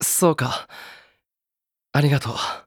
そうか。ありがとう。